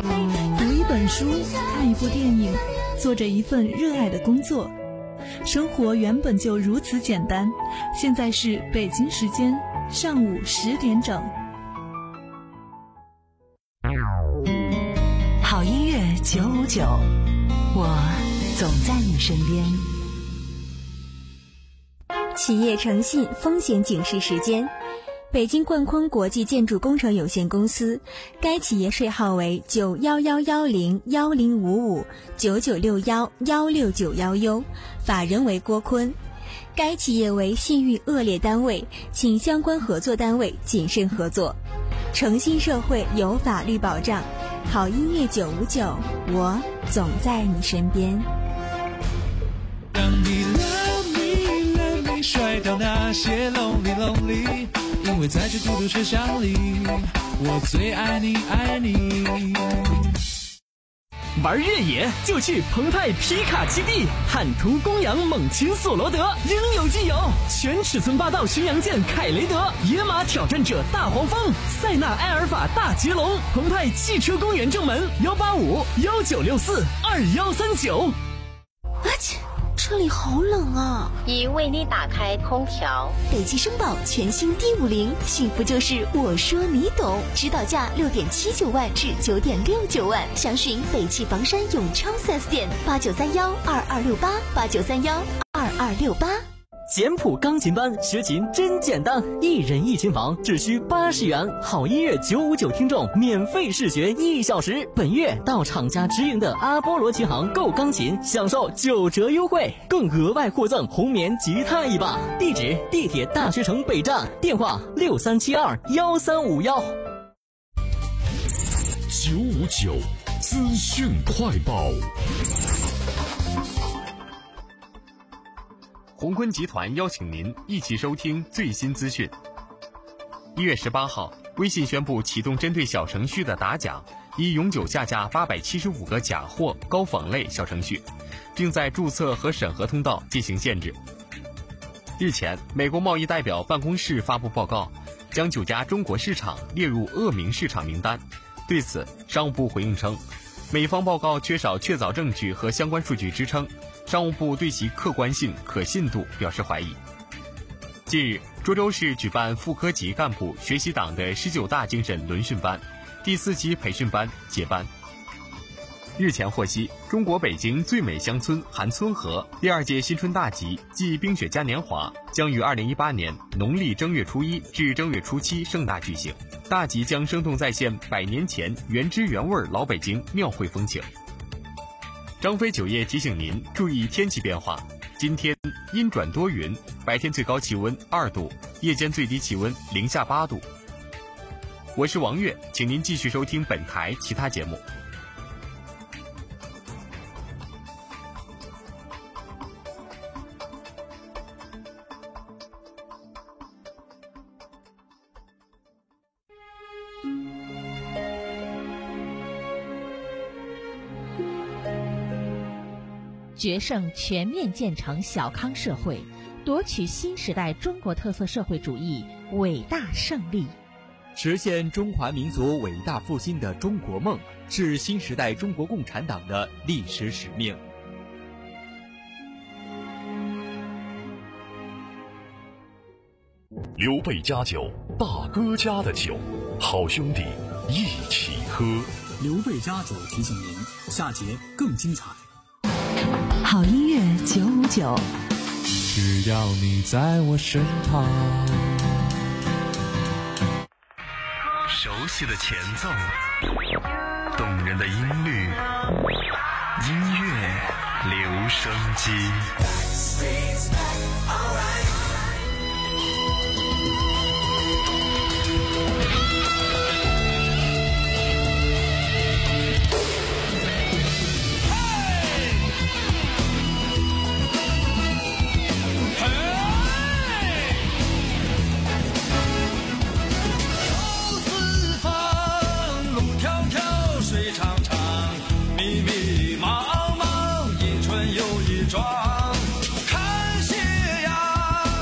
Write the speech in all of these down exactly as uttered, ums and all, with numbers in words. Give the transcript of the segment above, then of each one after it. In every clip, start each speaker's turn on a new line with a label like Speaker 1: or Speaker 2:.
Speaker 1: 读一本书，看一部电影，做着一份热爱的工作。生活原本就如此简单。现在是北京时间上午十点整。
Speaker 2: 好音乐九五九，我总在你身边。
Speaker 3: 企业诚信风险警示时间。北京冠坤国际建筑工程有限公司，该企业税号为九幺幺幺零幺零五五九九六幺幺六九幺 U， 法人为郭坤。该企业为信誉恶劣单位，请相关合作单位谨慎合作。诚信社会有法律保障，好音乐九五九，我总在你身边。
Speaker 4: 让你 love me love me 甩掉那些 lonely lonely，因为在这嘟嘟车厢里，我最爱你爱你。
Speaker 5: 玩越野就去澎湃皮卡基地，坦途公羊猛禽索罗德应有尽有，全尺寸霸道巡洋舰凯雷德，野马挑战者大黄蜂，塞纳埃尔法大捷龙。澎湃汽车公园正门幺八五幺九六四二幺三九。
Speaker 3: 啊切！这里好冷啊！
Speaker 6: 已为你打开空调。
Speaker 3: 北汽绅宝全新 D 五零，幸福就是我说你懂，指导价六点七九万至九点六九万，详询北汽房山永昌 四 S 店八九三幺二二六八八九三幺二二六八。
Speaker 5: 简谱钢琴班学琴真简单，一人一琴房只需八十元，好音乐九五九听众免费试学一小时。本月到厂家直营的阿波罗琴行购钢琴，享受九折优惠，更额外获赠红棉吉他一把。地址：地铁大学城北站，电话六三七二幺三五幺。
Speaker 7: 九五九资讯快报。
Speaker 8: 鸿坤集团邀请您一起收听最新资讯。一月十八号，微信宣布启动针对小程序的打假，已永久下架八百七十五个假货高仿类小程序，并在注册和审核通道进行限制。日前，美国贸易代表办公室发布报告，将九家中国市场列入恶名市场名单。对此，商务部回应称，美方报告缺少确凿证据和相关数据支撑，商务部对其客观性、可信度表示怀疑。近日，涿州市举办副科级干部学习党的十九大精神轮训班，第四期培训班结班。日前获悉，中国北京最美乡村韩村河第二届新春大集暨冰雪嘉年华将于二零一八年农历正月初一至正月初七盛大举行。大集将生动再现百年前原汁原味老北京庙会风情。张飞酒业提醒您注意天气变化，今天阴转多云，白天最高气温二度，夜间最低气温零下八度。我是王悦，请您继续收听本台其他节目。
Speaker 9: 决胜全面建成小康社会，夺取新时代中国特色社会主义伟大胜利。
Speaker 10: 实现中华民族伟大复兴的中国梦，是新时代中国共产党的历史使命。
Speaker 7: 刘备家酒，大哥家的酒，好兄弟一起喝。
Speaker 11: 刘备家酒提醒您，下节更精彩。
Speaker 2: 好音乐九五九，
Speaker 4: 只要你在我身旁。
Speaker 12: 熟悉的前奏，动人的音律，音乐留声机。
Speaker 4: 看斜阳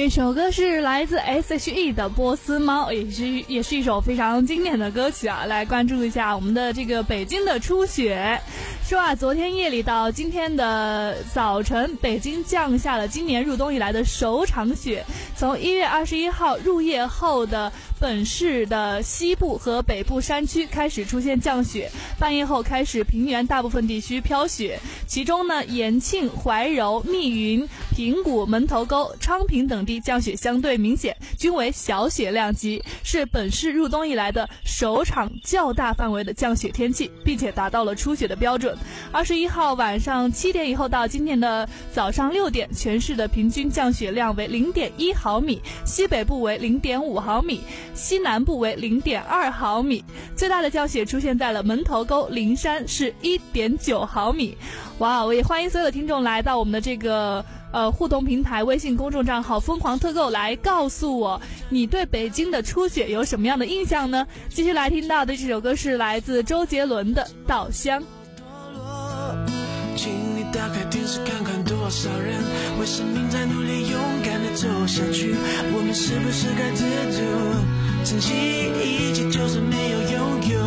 Speaker 13: 这首歌是来自 S H E 的《波斯猫》，也是也是一首非常经典的歌曲啊。来关注一下我们的这个北京的初雪。说啊，昨天夜里到今天的早晨，北京降下了今年入冬以来的首场雪。从一月二十一号入夜后的本市的西部和北部山区开始出现降雪，半夜后开始平原大部分地区飘雪，其中呢，延庆、怀柔、密云、平谷、门头沟、昌平等地降雪相对明显，均为小雪量级，是本市入冬以来的首场较大范围的降雪天气，并且达到了初雪的标准。二十一号晚上七点以后到今天的早上六点，全市的平均降雪量为零点一毫米，西北部为零点五毫米，西南部为零点二毫米，最大的降雪出现在了门头沟、灵山，是一点九毫米。哇，我也欢迎所有的听众来到我们的这个呃互动平台微信公众账号疯狂特购，来告诉我你对北京的初雪有什么样的印象呢？继续来听到的这首歌是来自周杰伦的《稻香》。
Speaker 14: 请你打开电视看看多少人为生命在努力勇敢地走下去，我们是不是该知足，珍惜一切就算没有拥有。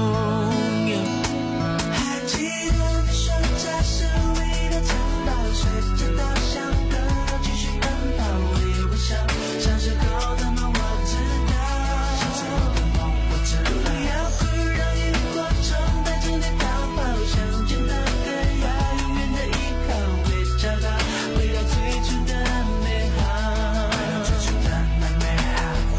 Speaker 14: 还记得你说家是唯一的城堡，随着稻香河流继续奔跑，微微笑，小时候的梦我知道，小时候的梦我知道，不要哭，让萤火虫带着你逃跑，想见的歌谣永远的依靠，会找到回到最初的美好，回到最初的那美好。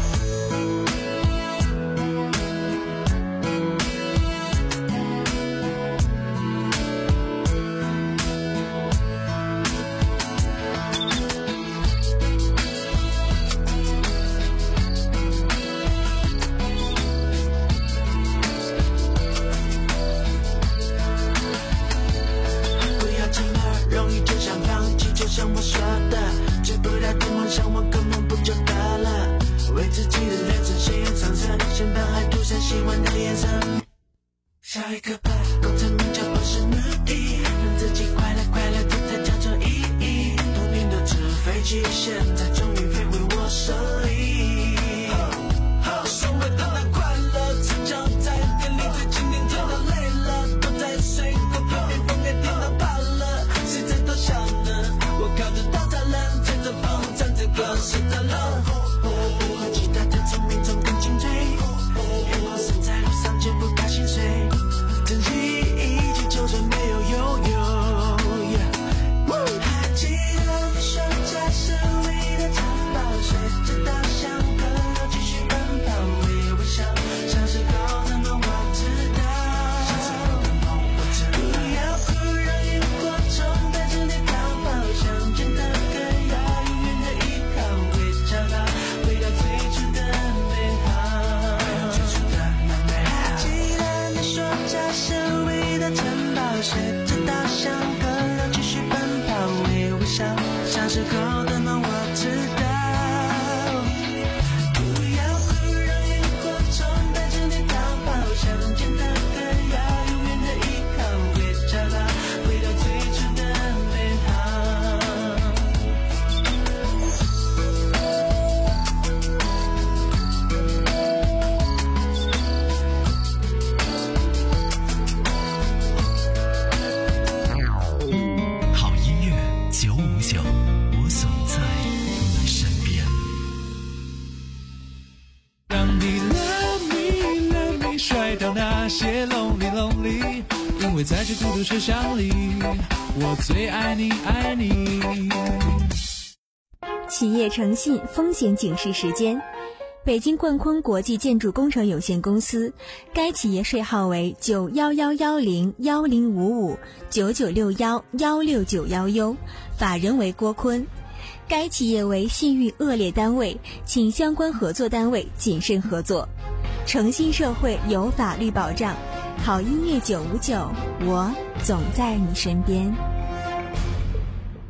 Speaker 14: 不要这么容易就想放弃，就像我说的，追不到的梦想，我根本不就得了？为自己的人生鲜艳上色，身旁还涂上希望的颜色。下一个吧，功成名就不是目的，让自己快乐快乐，这才叫做意义。多年的纸飞机，现在终于飞回我手里。所谓的那快乐，只叫在店里最经典，跳到累了，都在水沟旁边风给电到跑了，谁在偷笑呢？我靠着稻草人，吹着风唱着歌，是的了。不和其他的聪明中更精锐，眼光身在路上绝不怕心碎，珍惜一切就算没有拥有。还记得你说家是唯一的城堡，随着稻香河流继续奔跑，微微笑，小时候的梦我知道，小时候的梦我知道，不要哭，让萤火虫带着你逃跑，想见的歌谣永远的依靠，会找到回到最初的美好，回到最初的那美好。还记得你说家是唯一的城堡，随着稻香河流继续奔跑，微微笑，小时候的梦我知道，不要哭，让萤火虫带着你逃跑，想见的歌谣永远的依靠，会找到回到最初的美好。
Speaker 12: 好音乐九五九，我总在你身边。
Speaker 4: 让你 love me love me 甩掉那些 lonely lonely， 因为在这孤独车厢里，我最爱你爱你。
Speaker 3: 企业诚信风险警示时间。北京冠坤国际建筑工程有限公司，该企业税号为九幺幺幺零幺零五五九九六幺幺六九幺 U， 法人为郭坤。该企业为信誉恶劣单位，请相关合作单位谨慎合作。诚信社会有法律保障，好音乐九五九，我总在你身边。
Speaker 15: 北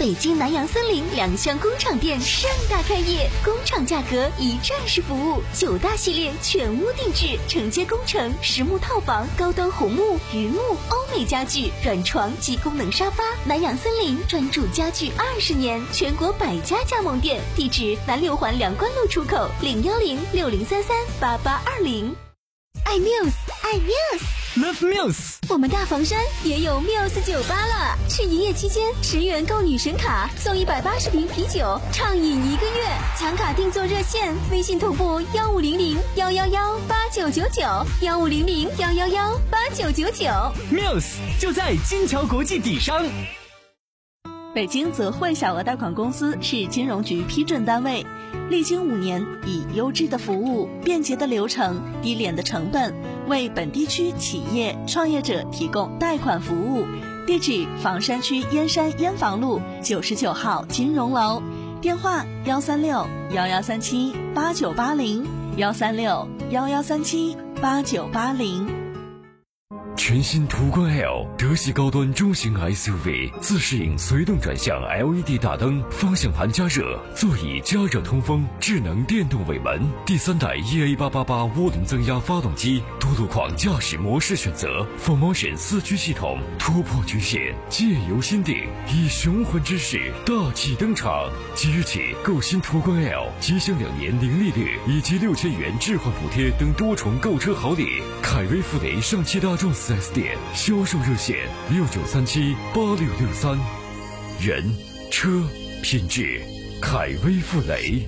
Speaker 15: 北京南洋森林两厢工厂店盛大开业，工厂价格一站式服务，九大系列全屋定制，承接工程、实木套房、高端红木、榆木、欧美家具、软床及功能沙发。南洋森林专注家具二十年，全国百家加盟店，地址南六环梁关路出口，零幺零六零三三八八二零。爱 Muse， 爱 Muse。Love
Speaker 5: Muse，
Speaker 15: 我们大房山也有 Muse 酒吧了。去营业期间，十元购女神卡送一百八十瓶啤酒，畅饮一个月。抢卡订座热线：微信同步幺五零零幺幺幺八九九九，幺五零零幺幺幺八九九九。
Speaker 5: Muse 就在金桥国际底商。
Speaker 1: 北京泽汇小额贷款公司是金融局批准单位，历经五年，以优质的服务、便捷的流程、低廉的成本，为本地区企业创业者提供贷款服务。地址：房山区燕山燕房路九十九号金融楼，电话：幺三六幺幺三七八九八零，幺三六幺幺三七八九八零。
Speaker 7: 全新途观 L 德系高端中型 S U V， 自适应随动转向 L E D 大灯，方向盘加热，座椅加热通风，智能电动尾门，第三代 E A 八八八涡轮增压发动机，多路况驾驶模式选择 ，four motion 四驱系统，突破局限，借由心定，以雄浑之势大气登场。即日起购新途观 L， 即享两年零利率以及六千元置换补贴等多重购车好礼。凯威富雷上汽大众四 S 店销售热线六九三七八六六三，人车品质，凯威富雷。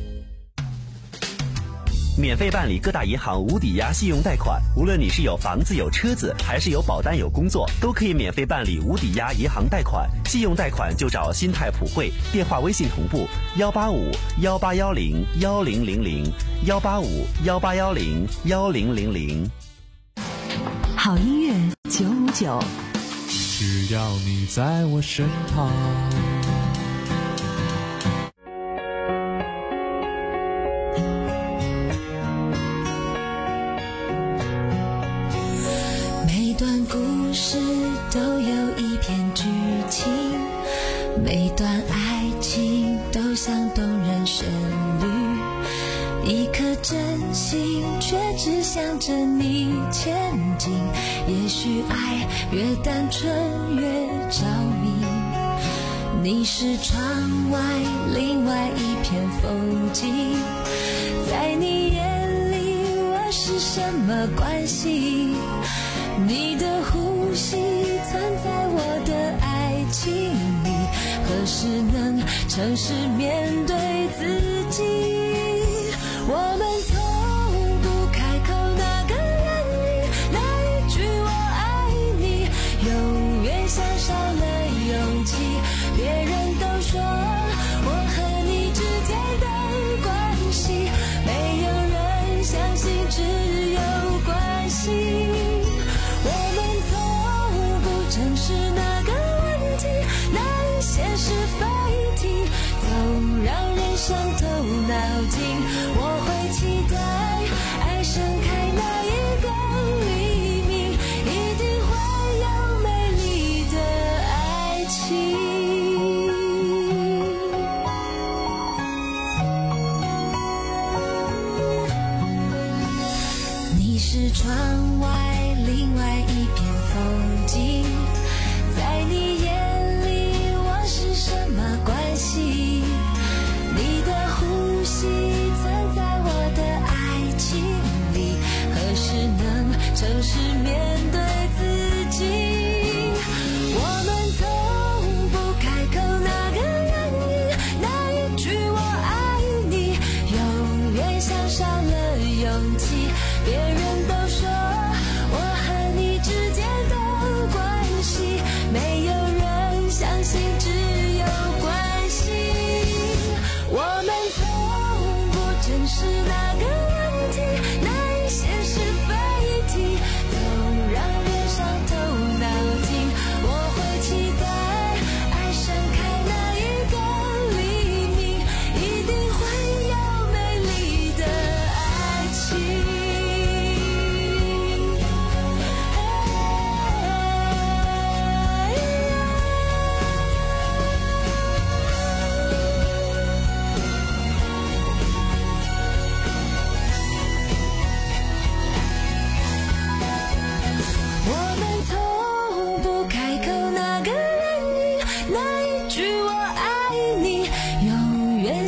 Speaker 16: 免费办理各大银行无抵押信用贷款，无论你是有房子有车子，还是有保单有工作，都可以免费办理无抵押银行贷款。信用贷款就找新泰普惠，电话微信同步幺八五幺八幺零幺零零零幺八五幺八幺零幺零零零。
Speaker 2: 好音乐九五九，
Speaker 4: 只要你在我身旁。
Speaker 17: 每段故事都有一篇剧情，每段爱情都像动人旋律，一颗真心却只想着你前进，也许爱越单纯越着迷，你是窗外另外一片风景，在你眼里我是什么关系，你的呼吸存在我的爱情里，何时能诚实面对自己，我们从不开口那个原因，那一句我爱你永远像少了勇气，别人都说我和你之间的关系，没有人相信只有关系，我们从不正视那个问题，那一些是非题总让人伤透脑筋，我会期待爱盛开那一个黎明，一定会有美丽的爱情。你是窗外另外一片风景，在你眼里我是什么关系，你的呼吸存在我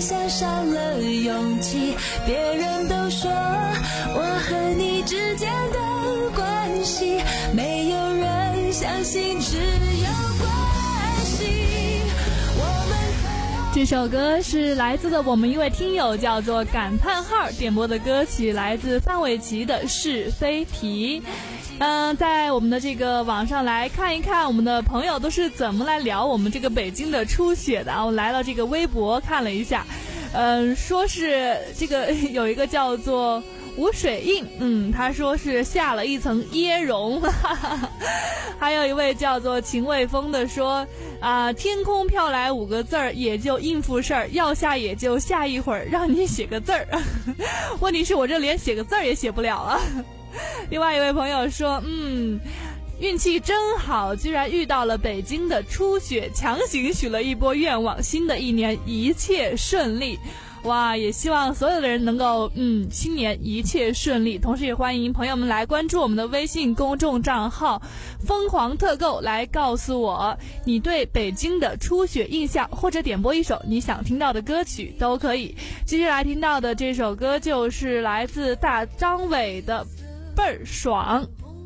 Speaker 17: 像少了勇气。别人都说我和你之间的关系，没有人相信只有关系。我们
Speaker 13: 这首歌是来自的我们一位听友叫做感叹号点播的歌曲，来自范玮琪的是非题。嗯，在我们的这个网上来看一看我们的朋友都是怎么来聊我们这个北京的初雪的啊。我来到这个微博看了一下，嗯，说是这个有一个叫做吴水印，嗯，他说是下了一层椰蓉，哈哈。还有一位叫做秦卫峰的说啊、呃，天空飘来五个字儿，也就应付事儿，要下也就下一会儿，让你写个字儿。问题是我这连写个字儿也写不了啊。另外一位朋友说，嗯，运气真好，居然遇到了北京的初雪，强行许了一波愿望，新的一年一切顺利。哇，也希望所有的人能够嗯，新年一切顺利。同时也欢迎朋友们来关注我们的微信公众账号疯狂特购，来告诉我你对北京的初雪印象，或者点播一首你想听到的歌曲都可以。接下来听到的这首歌就是来自大张伟的倍儿爽。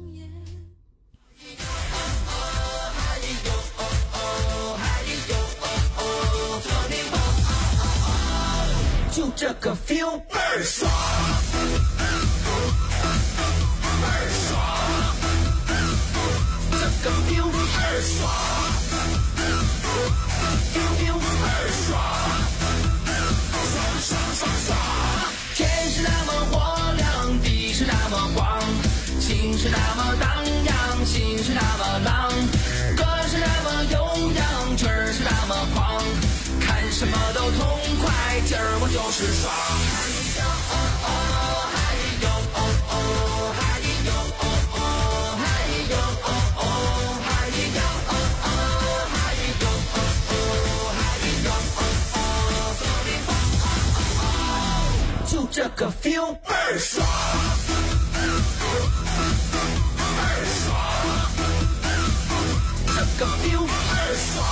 Speaker 14: 就这个 feel 倍儿爽，倍儿爽，这个 feel 倍儿爽 ，feel feel 倍儿爽，爽爽爽爽。天是那么火亮，地是那么广，情是那么荡漾，心是那么浪，歌是那么悠扬，曲儿是那么狂，看什么都痛快，今儿我就是爽。就这个 feel 倍儿爽，倍儿爽，这个 feel 倍儿爽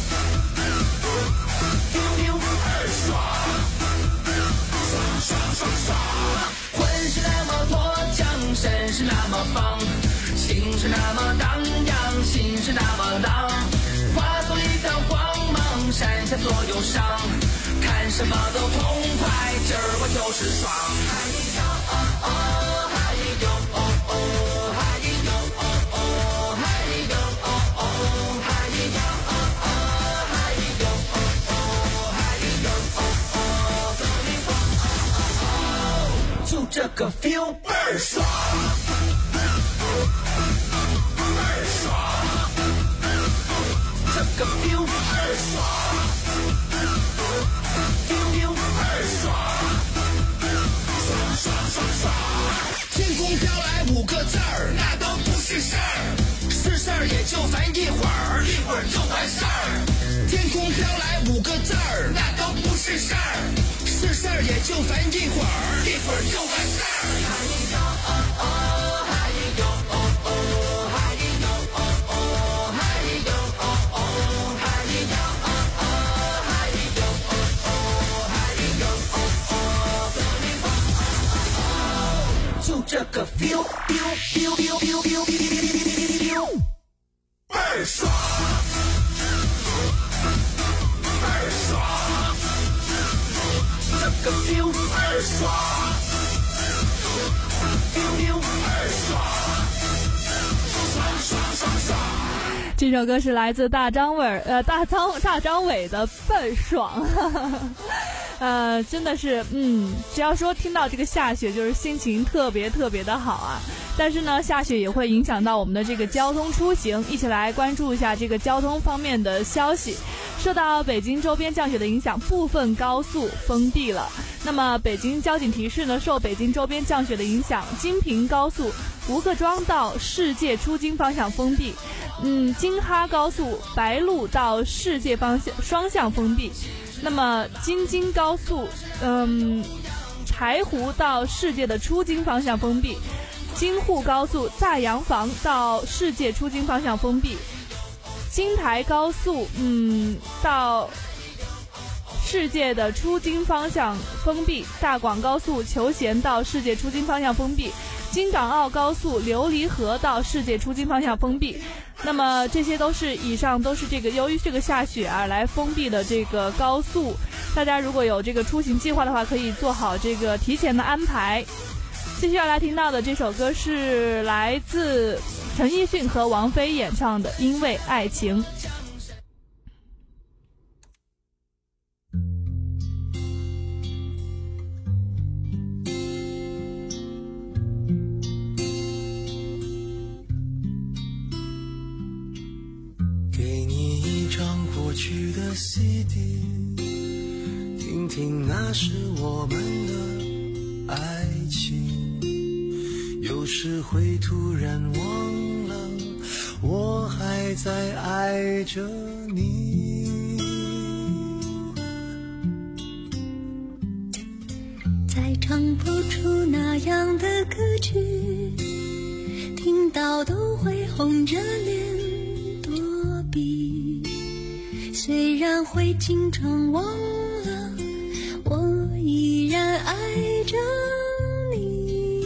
Speaker 14: ，feel feel 倍儿爽，爽爽爽爽。魂是那么脱缰，身是那么放，情是那么荡漾，心是那么浪，化作一道光芒，闪下所有伤。看什么都痛快，今儿我就是爽。嗨哟哦哦，嗨哟哦哦，嗨哟哦哦，嗨哟哦哦，嗨哟哦哦，嗨哟哦哦，嗨哟哦哦，走你风，就这个 feel 倍儿爽，倍儿爽，这个 feel 倍儿爽。天空飘来五个字儿，那都不是事儿，是事儿也就烦一会儿，一会儿就完事儿。天空飘来五个字儿，那都不是事儿，是事儿也就烦一会儿，一会儿就完事儿。嗨哟哦哦，嗨哟哦哦，嗨哟哦哦，嗨哟哦哦，嗨哟哦哦，嗨哟哦哦，嗨哟哦哦，走你风。就这个 feel feel feel feel feel feel feel 倍儿爽，倍儿爽，这个 feel 倍儿爽 ，feel feel 倍儿爽，爽爽爽爽。
Speaker 13: 这首歌是来自大张伟呃大张大张伟的倍儿爽。呃，真的是，嗯，只要说听到这个下雪，就是心情特别特别的好啊。但是呢，下雪也会影响到我们的这个交通出行，一起来关注一下这个交通方面的消息。受到北京周边降雪的影响，部分高速封闭了。那么，北京交警提示呢，受北京周边降雪的影响，京平高速吴各庄到世界出京方向封闭，嗯，京哈高速白鹿到世界方向双向封闭。那么京津高速，嗯，台湖到世界的出京方向封闭，京沪高速大洋房到世界出京方向封闭，京台高速，嗯，到世界的出京方向封闭，大广高速求贤道世界出京方向封闭，京港澳高速琉璃河道世界出京方向封闭。那么这些都是以上都是这个由于这个下雪而来封闭的这个高速，大家如果有这个出行计划的话，可以做好这个提前的安排。继续要来听到的这首歌是来自陈奕迅和王菲演唱的《因为爱情》。
Speaker 14: 过去的 C D， 听听那是我们的爱情，有时会突然忘了我还在爱着你，
Speaker 17: 再唱不出那样的歌曲，听到都会红着脸躲避，虽然会经常忘了，我依然爱着你。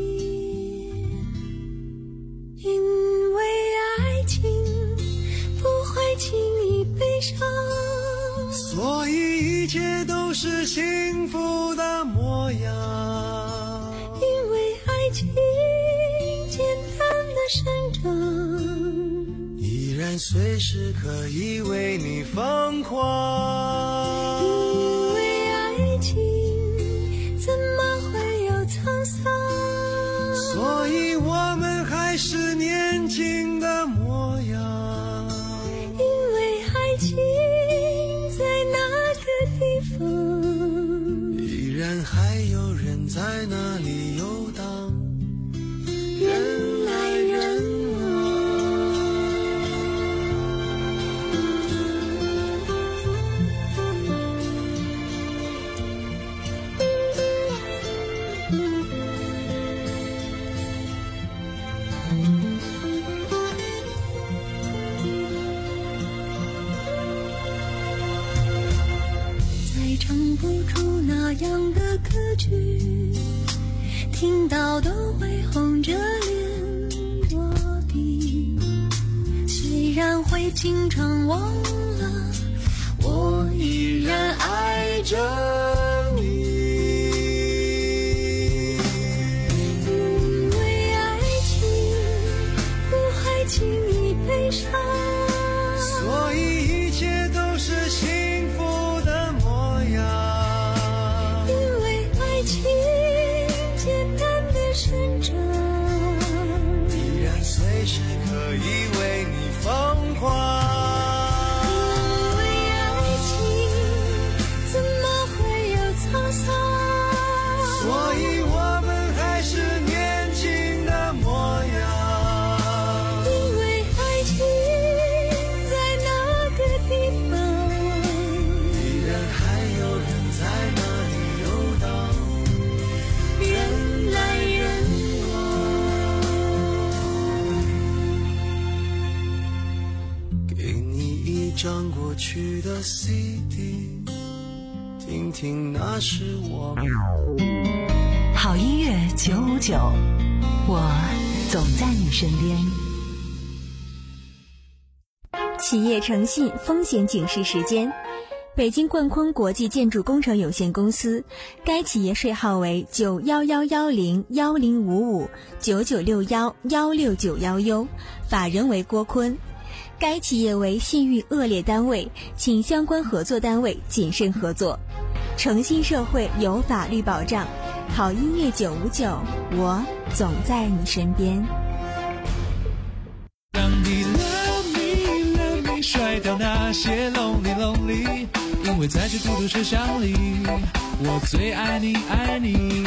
Speaker 17: 因为爱情不会轻易悲伤，
Speaker 14: 所以一切都是幸福的模样。
Speaker 17: 因为爱情简单的生长，
Speaker 14: 依然随时可以为你疯狂。
Speaker 17: 因为爱情怎么会有沧桑，
Speaker 14: 所以我们还是年轻的模样。
Speaker 17: 因为爱情在那个地方，
Speaker 14: 依然还有人在那里游荡，人来人往。
Speaker 17: 再唱不出那样的歌曲，听到都会红着脸躲避，虽然会经常忘了，我依然爱着你。因为爱情不会轻易悲伤，
Speaker 14: 所以一切都是幸福的模样。
Speaker 17: 因为爱情简单的生长，
Speaker 14: 依然随时可以为你疯狂。
Speaker 17: 因为爱情怎么会有沧桑，
Speaker 14: 所以我们还是年轻的模样。
Speaker 17: 因为爱情在那个地方，
Speaker 14: 依然还有人在那里游荡，
Speaker 17: 人来人往。
Speaker 14: 给你一张过去的 C D， 听听那是我们。
Speaker 2: 好音乐九五九，我总在你身边。
Speaker 3: 企业诚信风险警示时间。北京冠坤国际建筑工程有限公司，该企业税号为九幺幺幺零幺零五五九九六幺幺六九幺 U， 法人为郭坤。该企业为信誉恶劣单位，请相关合作单位谨慎合作。诚信社会有法律保障，好音乐九五九，我总在你身边。
Speaker 4: 让你 love me love me 甩掉那些 lonely lonely， 因为在这孤独车厢里，我最爱你爱你。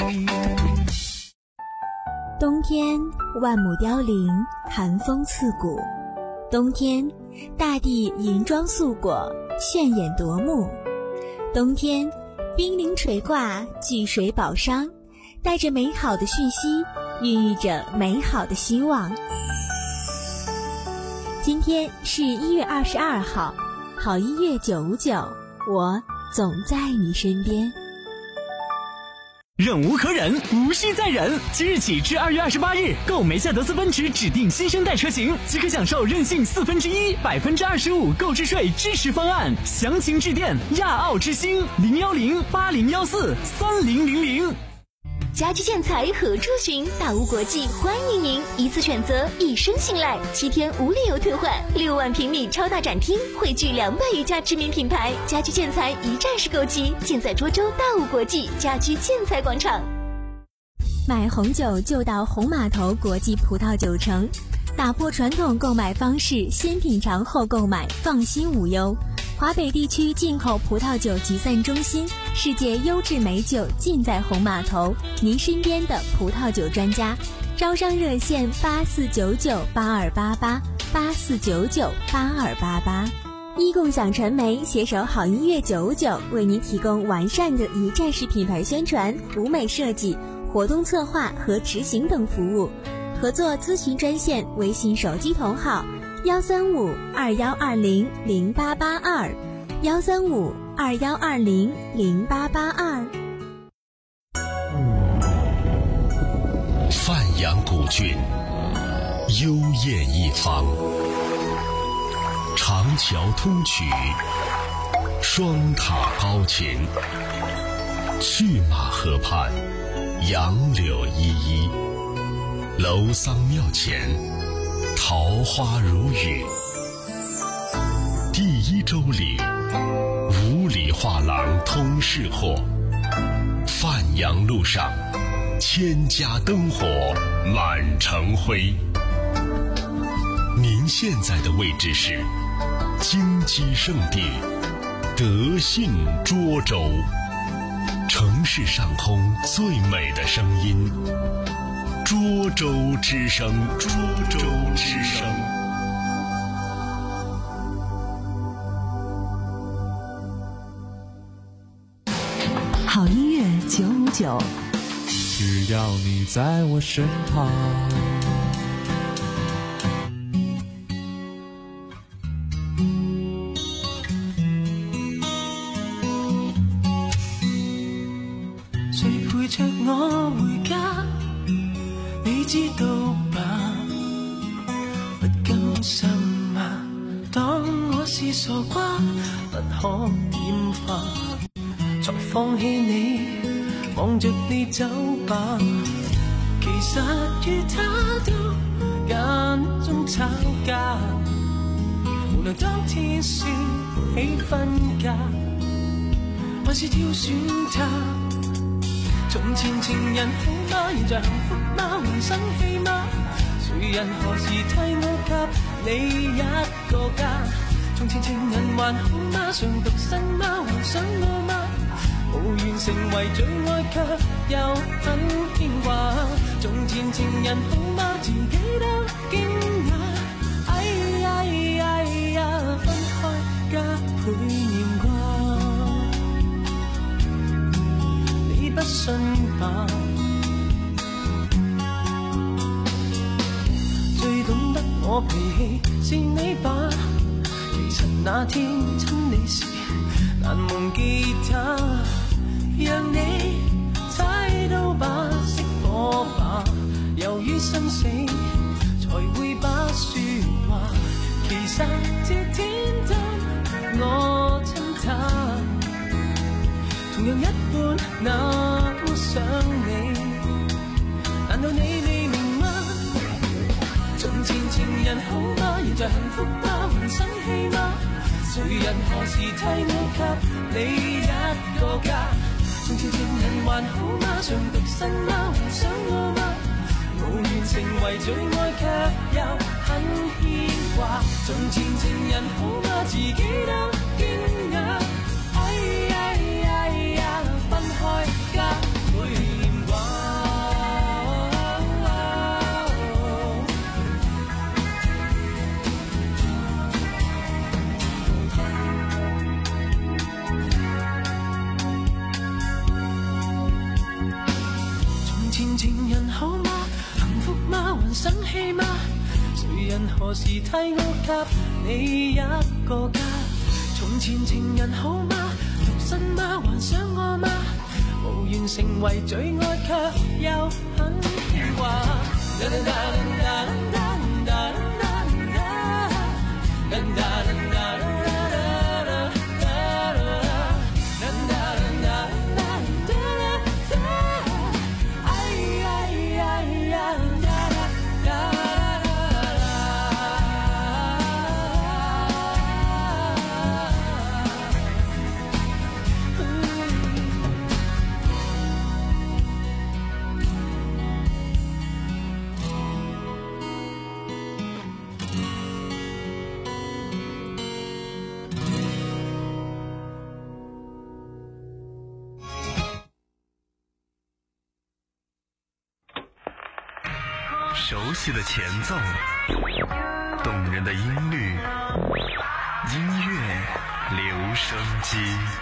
Speaker 3: 冬天万木凋零，寒风刺骨。冬天大地银装素裹，炫眼夺目。冬天冰凌垂挂，聚水宝商，带着美好的讯息，孕育着美好的希望。今天是一月二十二号，好音乐九五九，我总在你身边。
Speaker 5: 忍无可忍，无需再忍。即日起至二月二十八日，购梅赛德斯奔驰指定新生代车型，即可享受任性四分之一、百分之二十五购置税支持方案。详情致电亚奥之星零幺零八零幺四三零零零。
Speaker 15: 家居建材何处寻？大屋国际欢迎您，一次选择，一生信赖，七天无理由退换，六万平米超大展厅，汇聚两百余家知名品牌，家居建材一站式购齐，建在涿州大屋国际家居建材广场。
Speaker 3: 买红酒就到红码头国际葡萄酒城，打破传统购买方式，先品尝后购买，放心无忧。华北地区进口葡萄酒集散中心，世界优质美酒尽在红码头，您身边的葡萄酒专家。招商热线八四九九八二八八八四九九八二八八。一共享传媒携手好音乐九五九，为您提供完善的一站式品牌宣传、舞美设计、活动策划和执行等服务。合作咨询专线，微信手机同号幺三五二幺二零零八八二，幺三五二幺二零零八八二。
Speaker 18: 范阳古郡，幽艳一方，长桥通衢，双塔高擎，去马河畔，杨柳依依，楼桑庙前，桃花如雨。第一周里，五里画廊通市货，范阳路上，千家灯火满城辉。您现在的位置是金鸡圣地德信涿州，城市上空最美的声音，涿州之声，涿州之声。
Speaker 2: 好音乐九五九，
Speaker 4: 只要你在我身旁。
Speaker 14: 誰陪着我回家？你知道吧？不甘心嗎？當我是傻瓜，不可點化，才放棄你，望着你走吧。其實與他都間中吵架，無論當天說起分家，還是挑選他。從前情人好嗎？現在幸福嗎？還生氣嗎？誰人何時替我給你一個家？從前情人還好嗎？尚獨身嗎？還想我嗎？無緣成為最愛卻又很牽掛。從前情人好嗎？自己都驚訝。哎呀哎呀，分開加倍念掛。你不信吧？最懂得我脾氣是你吧？其實那天親你時難忘記他，讓你猜到吧，熄火吧。由於生死才會把說話，其實這天真我親他，同樣一般那麼想你，難道你未明嗎？從前情人好嗎？現在幸福嗎？還生氣嗎？誰人何時替我給你一個家？從前情人還好嗎？尚獨身嗎？還想我嗎？無緣成為最愛卻又很牽掛。從前情人好嗎？自己都驚訝。哎呀哎呀，分開加倍念掛。情人好嗎？幸福嗎？還生氣嗎？誰人何時替我給你一個家？從前情人好嗎？獨
Speaker 19: 新嗎？還想我嗎？無緣成為最愛，卻又很牽掛。
Speaker 12: 熟悉的前奏，动人的音律，音乐留声机。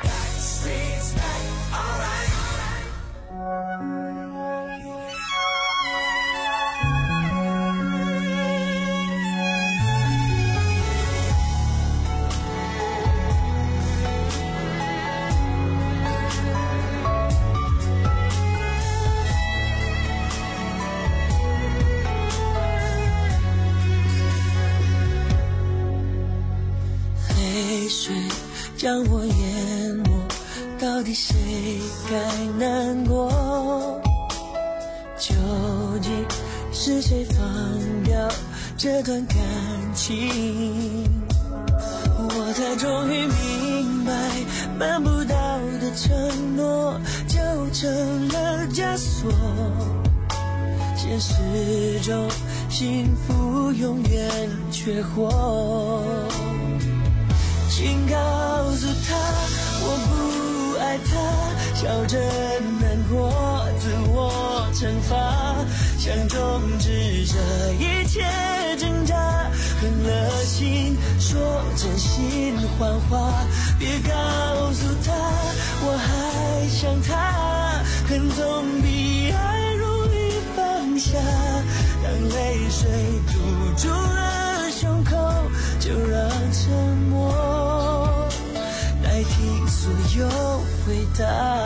Speaker 19: 将我淹没，到底谁该难过？究竟是谁放掉这段感情？我才终于明白，办不到的承诺就成了枷锁。现实中幸福永远缺货。请告诉他我不爱他，笑着难过，自我惩罚，想终止这一切挣扎，狠了心说真心谎话，别告诉他我还想他，恨总比爱容易放下，当泪水堵住了胸口，就让沉默代替所有回答。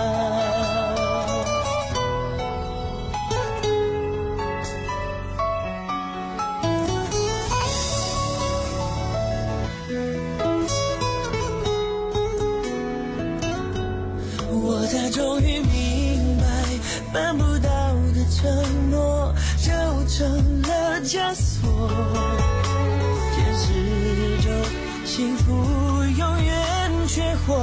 Speaker 19: 我才终于明白，办不到的承诺就成了枷锁。现实中幸福永远缺货，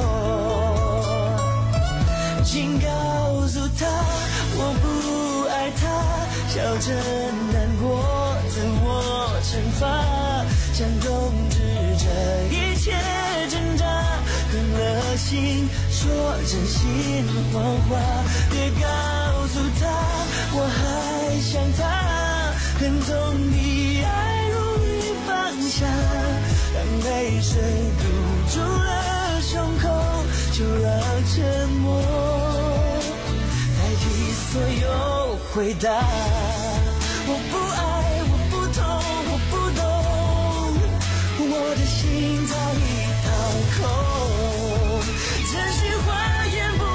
Speaker 19: 请告诉他我不爱他，笑着难过，自我惩罚，想终止这一切挣扎，狠了心说真心谎话，别告诉他我还想他，恨总比爱容易放下，当泪水堵住了胸口，就让沉默代替所有回答。我不爱，我不痛，我不懂，我的心早已掏空，真心话言不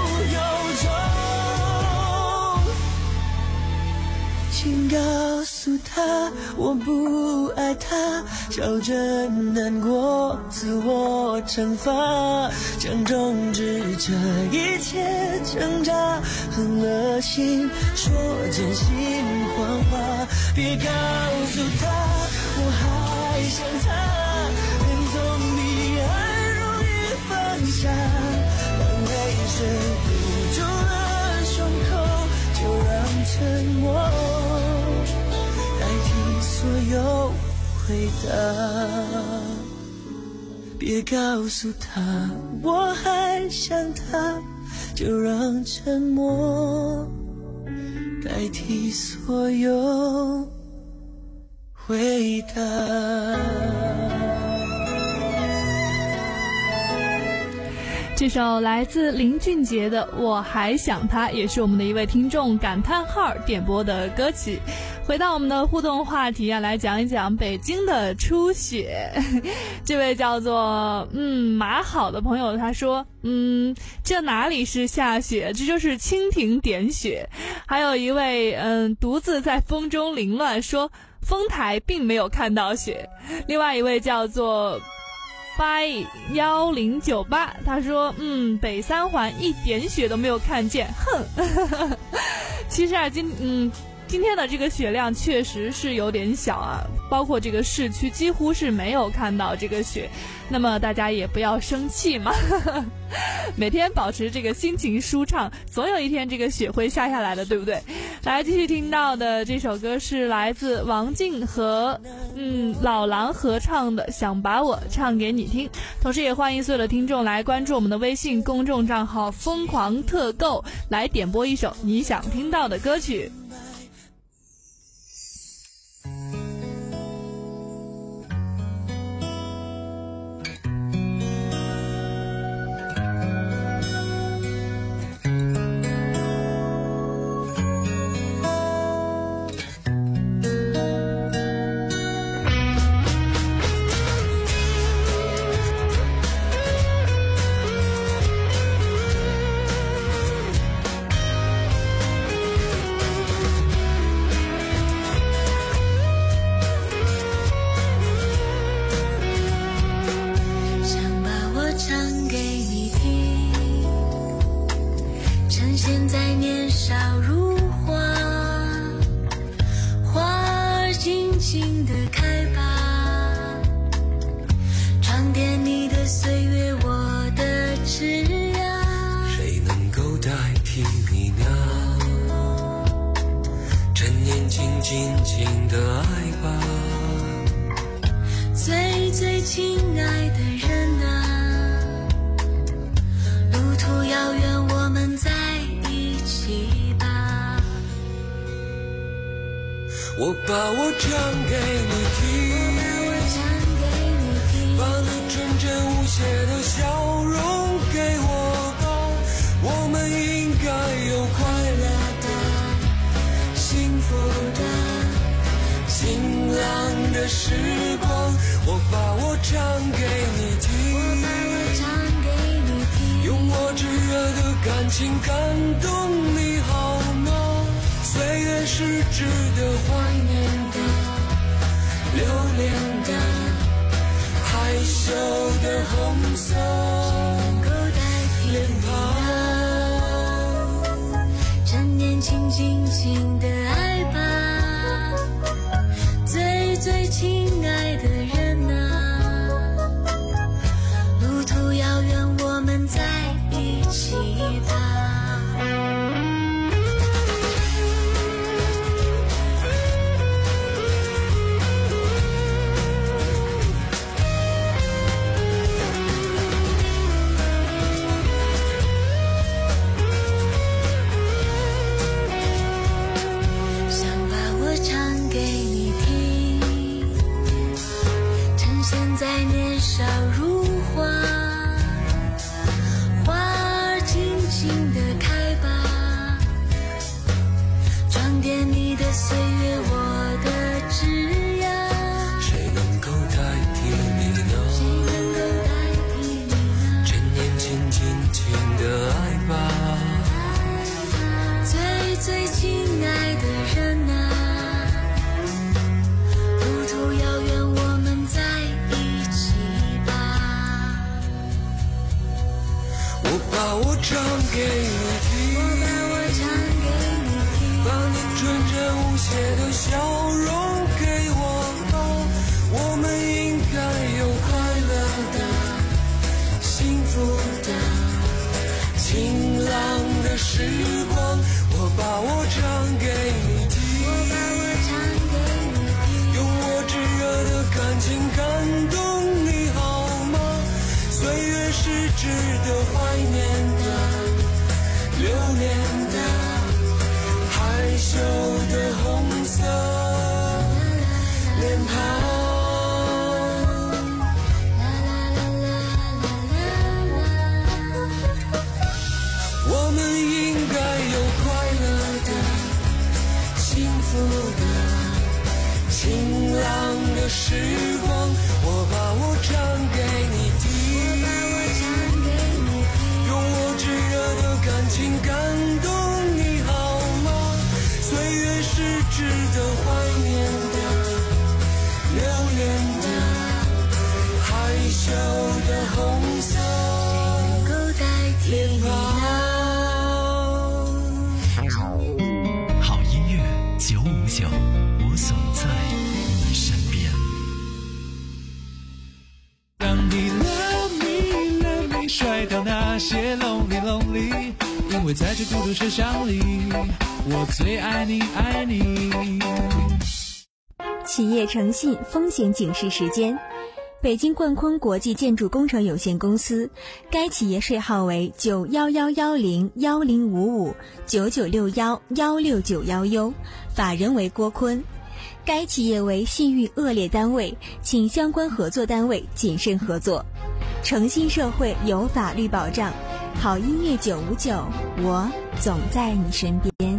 Speaker 19: 由衷。请告诉他我不爱他，笑着难过，自我惩罚，想终止这一切挣扎，狠了心说真心谎话，别告诉他我还想他，恨总比爱容易放下，当泪水堵住了胸口，就让沉默代替所有回答。别告诉他我还想他，就让沉默代替所有回答。
Speaker 13: 这首来自林俊杰的《我还想他》也是我们的一位听众感叹号点播的歌曲。 回到我们的互动话题啊，来讲一讲北京的初雪。这位叫做嗯马好的朋友他说，嗯这哪里是下雪，这就是蜻蜓点雪。还有一位嗯独自在风中凌乱说，丰台并没有看到雪。另外一位叫做八幺零九八，他说嗯北三环一点雪都没有看见，哼。其实啊今嗯今天的这个雪量确实是有点小啊，包括这个市区几乎是没有看到这个雪，那么大家也不要生气嘛。每天保持这个心情舒畅，总有一天这个雪会下下来的，对不对？来，继续听到的这首歌是来自王静和嗯老狼合唱的《想把我唱给你听》，同时也欢迎所有的听众来关注我们的微信公众账号疯狂特购，来点播一首你想听到的歌曲。
Speaker 19: 我把我唱给你听，把你纯真无邪的笑容给我吧，我们应该有快乐的、幸福的、晴朗的时光。我把我唱给你听，用我炙热的感情感动你好吗？岁月是值得怀念的、留恋的、害羞的红色脸庞，趁年轻尽情的爱吧，最最亲爱的人啊，路途遥远，我们在一起吧。值得怀念的、留恋的、害羞的红色脸庞。我们应该有快乐的、幸福的。 的时光，我把我唱给你听，用我炙热的感情感动你好吗？岁月是值得怀念的，留恋的，害羞的红色能够代替你了。
Speaker 18: 好音乐九五九，我总在你身边。
Speaker 4: 让你 love me love me 甩掉那些 lonely lonely， 因为在这孤独车厢里，我最爱你爱你。
Speaker 3: 企业诚信风险警示时间。北京冠坤国际建筑工程有限公司，该企业税号为九幺幺幺零幺零五五九九六幺幺六九幺 U， 法人为郭坤。该企业为信誉恶劣单位，请相关合作单位谨慎合作。诚信社会有法律保障，好音乐九五九，我总在你身边。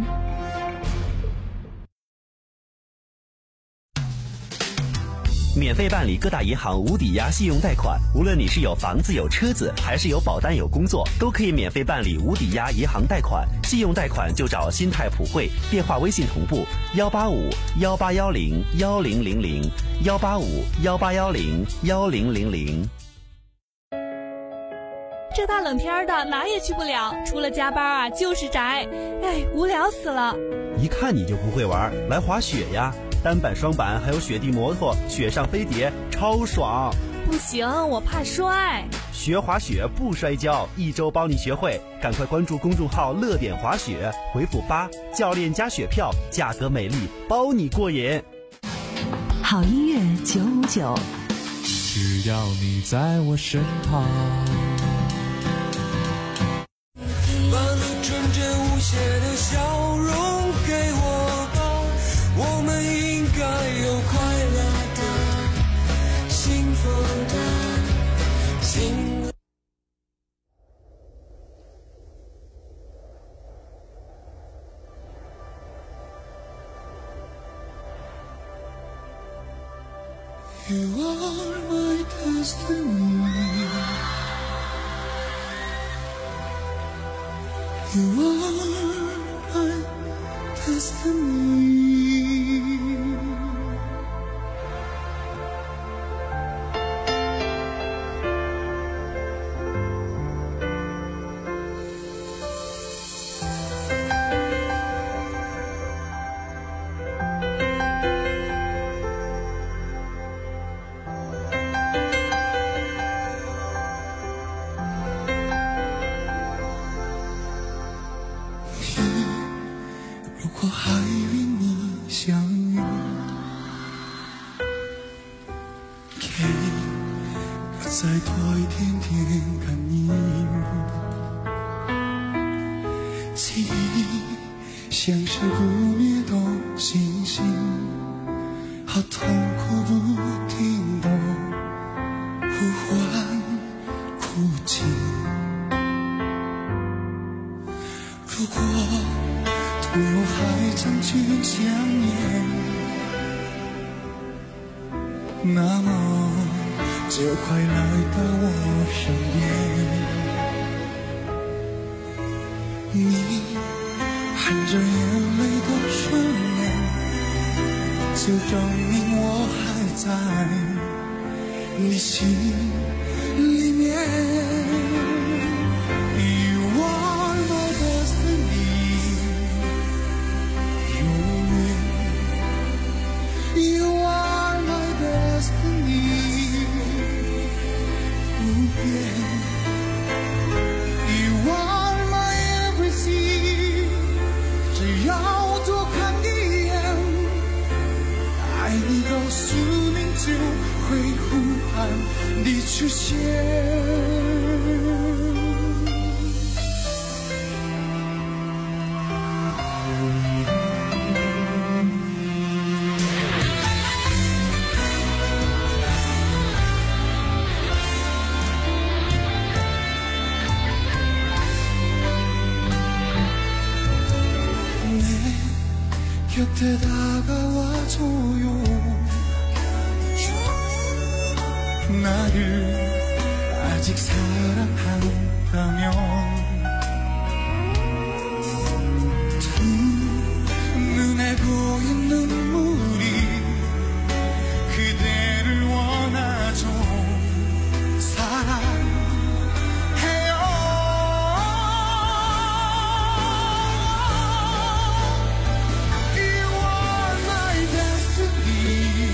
Speaker 16: 免费办理各大银行无抵押信用贷款，无论你是有房子有车子，还是有保单有工作，都可以免费办理无抵押银行贷款。信用贷款就找新泰普惠，电话微信同步幺八五幺八幺零幺零零零幺八五幺八幺零幺零零零。
Speaker 13: 这大冷天的哪也去不了，除了加班啊就是宅，哎，无聊死了。
Speaker 16: 一看你就不会玩，来滑雪呀！单板、双板还有雪地摩托、雪上飞碟，超爽！
Speaker 13: 不行，我怕摔。
Speaker 16: 学滑雪不摔跤，一周帮你学会。赶快关注公众号“乐点滑雪”，回复八，教练加雪票，价格美丽，包你过瘾。
Speaker 2: 好音乐九五九，
Speaker 4: 只要你在我身旁，
Speaker 19: 把你纯真无邪的笑容给我吧，我们应该有快乐的、幸福的情。You are my destiny. You are my destiny. 곁에 다가와줘요.
Speaker 20: 나를 아직 사랑한다면 두 눈에 고인 눈물이 그대를 원하죠. 사랑해요. You are my destiny.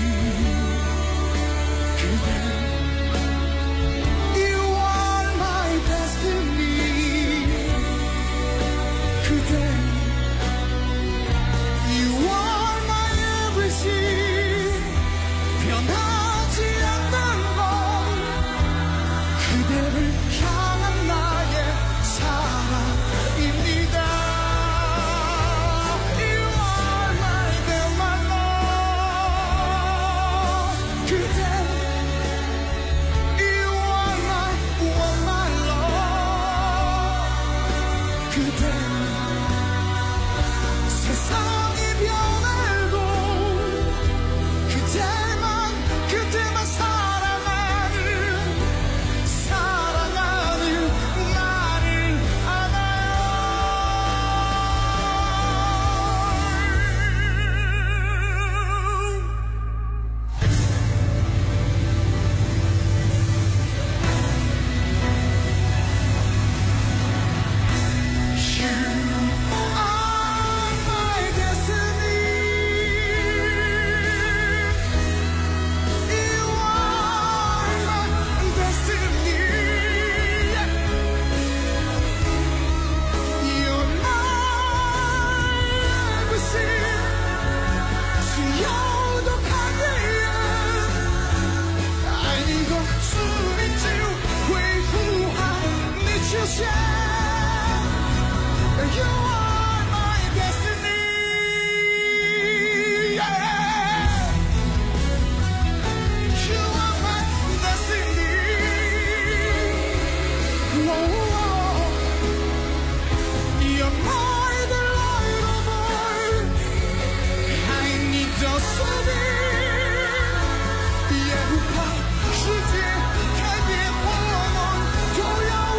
Speaker 20: 그대 You are my destiny. 그대 You are my everything. 변하지 않는 건 그대를 향한 나의 사랑입니다. You are my dear, my love. 그대 You are my one, my love. 그대 세상이 변해도 그대만 그대만 사랑하는 사랑하는 나를 알아요. You are my destiny. You are my destiny. You're my everything. 수여도 가게에 알고 숨이 쭉 회후한 네 주신 You are my destiny. Yeah. You are my destiny. Whoa, whoa. You're my delight. I need your service. 예후파世界改变我们都要为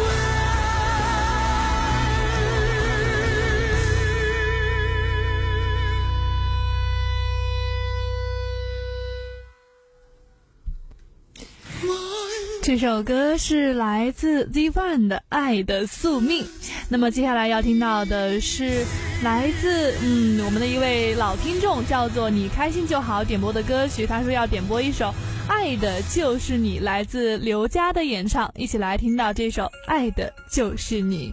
Speaker 13: 这首歌是来自 Z One 的《爱的宿命》。那么接下来要听到的是来自嗯我们的一位老听众，叫做你开心就好点播的歌曲。他说要点播一首《爱的就是你》，来自刘佳的演唱。一起来听到这首《爱的就是你》。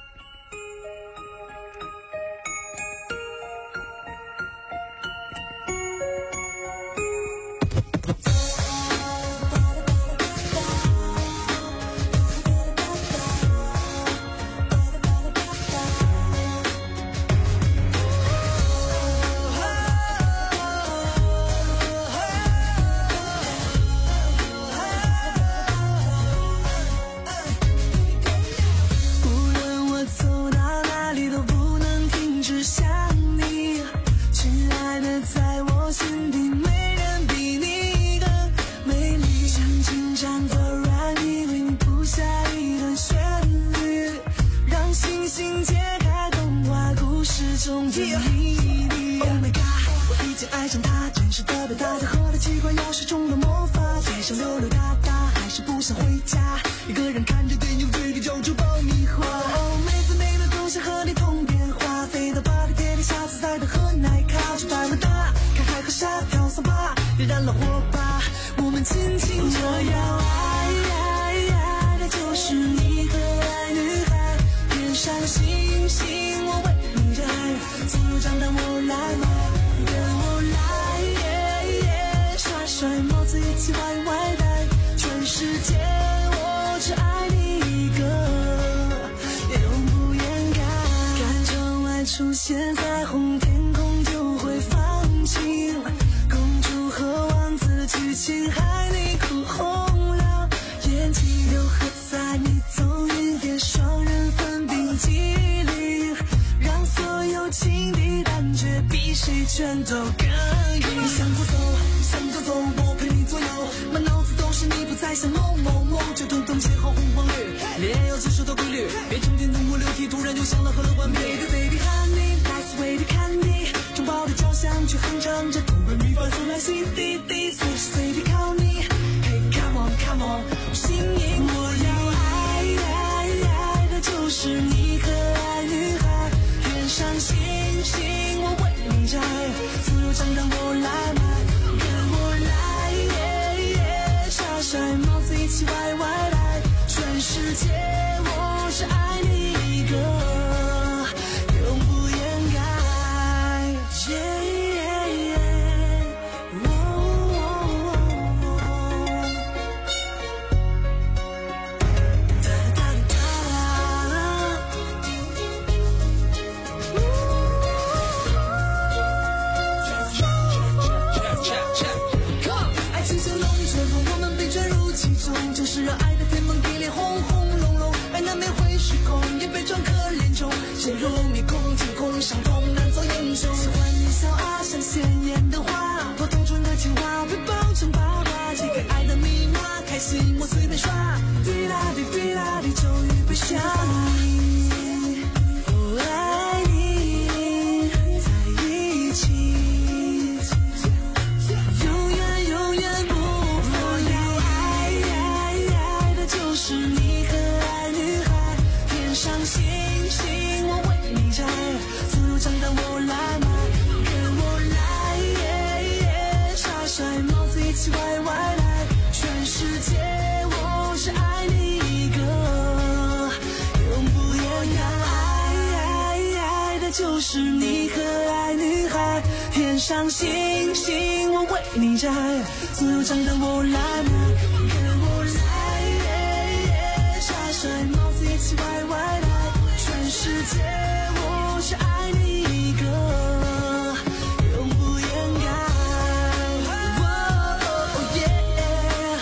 Speaker 19: 出现在红天空就会放晴，公主和王子剧情害你哭红了眼睛，又何在你走云烟，双人分冰激凌，让所有情敌感觉比谁全都更硬。向左走，向右走，我陪你左右，满脑子都是你不再想。
Speaker 14: 题，突然就想到喝了换杯。Baby baby honey nice way to candy， 城堡的交响曲哼唱着哆来咪发嗦来西滴滴，随时随地靠你。Hey come on come on， 我心意我要爱爱爱的就是你可爱女孩，天上星星我为你摘，所有奖让我来买，跟我来耶耶，耍帅帽子一起歪歪来，全世界我是爱你一个，永不掩盖。Yeah, yeah, yeah. Oh, oh, oh. Da, da, da, da. Come， 爱情像龙卷风，我们被卷入其中，就是让爱的天崩地裂，轰轰隆隆，爱难免会失控，也被装可怜中，陷入迷宫，惊恐伤痛难做英雄。喜欢你笑啊，像鲜艳的花，多透春的情话被包成八卦，解开爱的密码，开心我随便耍，滴啦滴滴啦滴，终于被想你，我爱你，在一起。永远永远不分，我要爱爱爱的就是你可爱女孩，天上星星我为你摘，所有奖让我来买，跟我来耶耶，耍帅帽子一起歪歪来，全世界我是爱你一个，永不掩盖。爱爱爱的就是你可爱女孩，天上星星我为你摘，所有奖让我来买，跟我来耶耶，耍帅帽子一起歪歪来，全世界我是爱你一个，永不掩盖。Oh, yeah.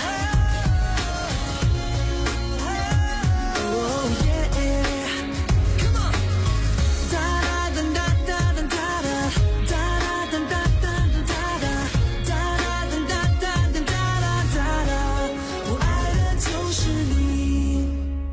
Speaker 14: Oh, yeah. Come on. Da da da da da da da da da da da da da da da da da da da da， 我爱的就是你。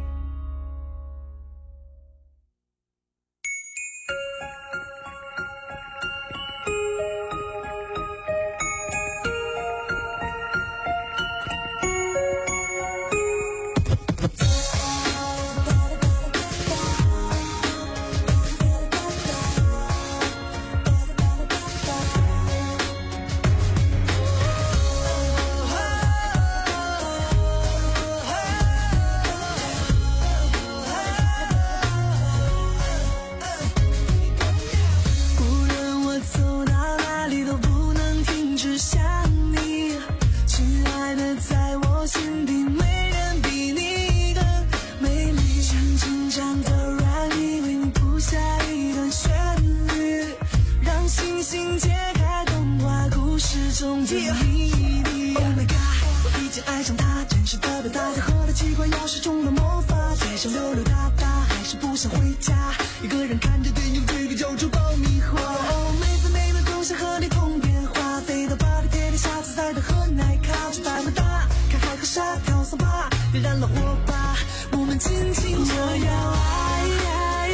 Speaker 14: 无论我走到哪里都不能停止想你，亲爱的，在我心底没人比你更美丽，像成长的软泥为你谱下一段旋律，让星星揭开童话故事中的秘密。Oh my god， 我已经爱上他，真实的表达，他和他奇怪钥匙中的魔法，嘴上溜溜达达，还是不想回家，一个人看着电影，这个叫做爆米花。